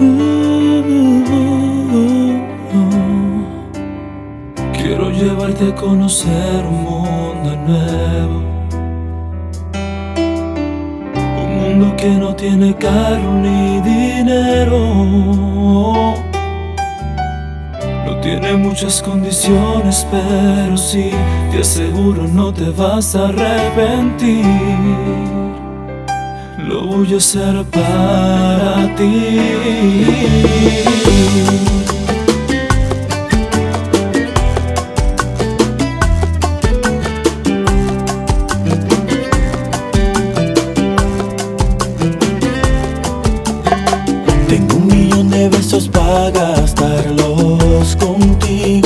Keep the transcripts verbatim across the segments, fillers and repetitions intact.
Quiero llevarte a conocer un mundo nuevo, un mundo que no tiene carro ni dinero, no tiene muchas condiciones, pero sí, te aseguro no te vas a arrepentir. Lo voy a hacer para ti. Tengo un millón de besos para gastarlos contigo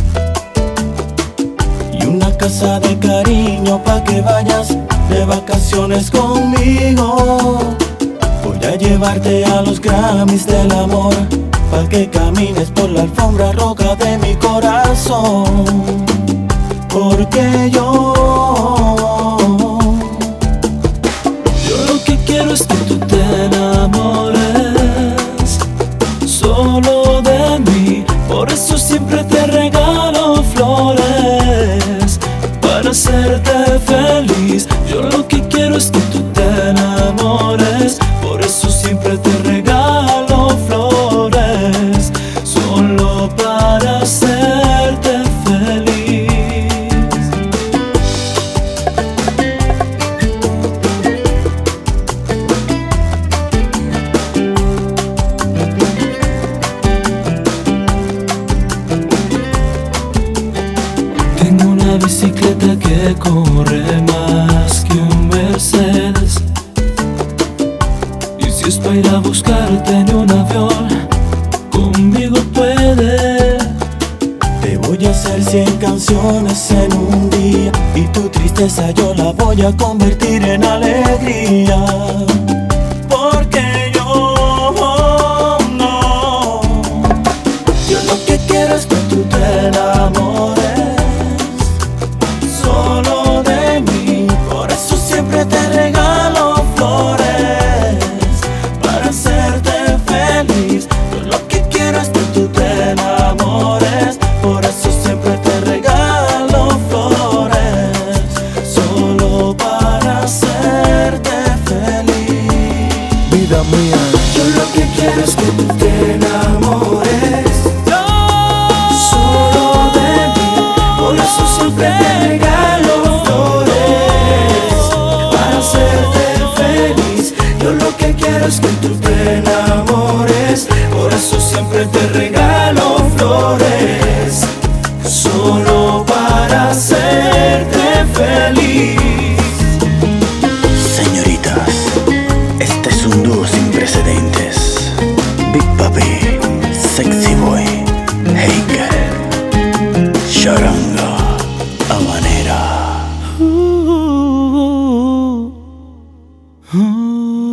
y una casa de cariño pa' que vayas de vacaciones conmigo. Voy a llevarte a los Grammys del amor pa' que camines por la alfombra roja de mi corazón. Porque yo Yo lo que quiero es que tú te enamores solo de mí. Por eso siempre te regalo flores para hacerte feliz. Yo lo que quiero es que tú te enamores. Por eso siempre te regalo flores solo para hacerte feliz. Tengo una bicicleta que corre más que un Mercedes, y si es para ir a buscarte en un avión, conmigo puedes. te voy a hacer cien canciones en un día y tu tristeza yo la voy a convertir en alegría. Porque yo no, yo lo que quiero es que tú te enamores solo de mí. Por eso siempre te regalo flores para hacerte feliz. Yo lo que quiero es que tú te enamores. Por eso siempre te regalo flores solo para hacerte feliz. Vida mía, yo lo que quiero es que tú te enamores solo de mí. Por eso siempre te regalo flores para hacerte feliz. Yo lo que quiero es que tú te enamores. Por eso siempre te regalo flores solo para hacerte feliz. Señoritas, este es un dúo sin precedentes. Big Papi, Sexy Boy, Heikel, Charanga, Habanera. Uh, uh, uh.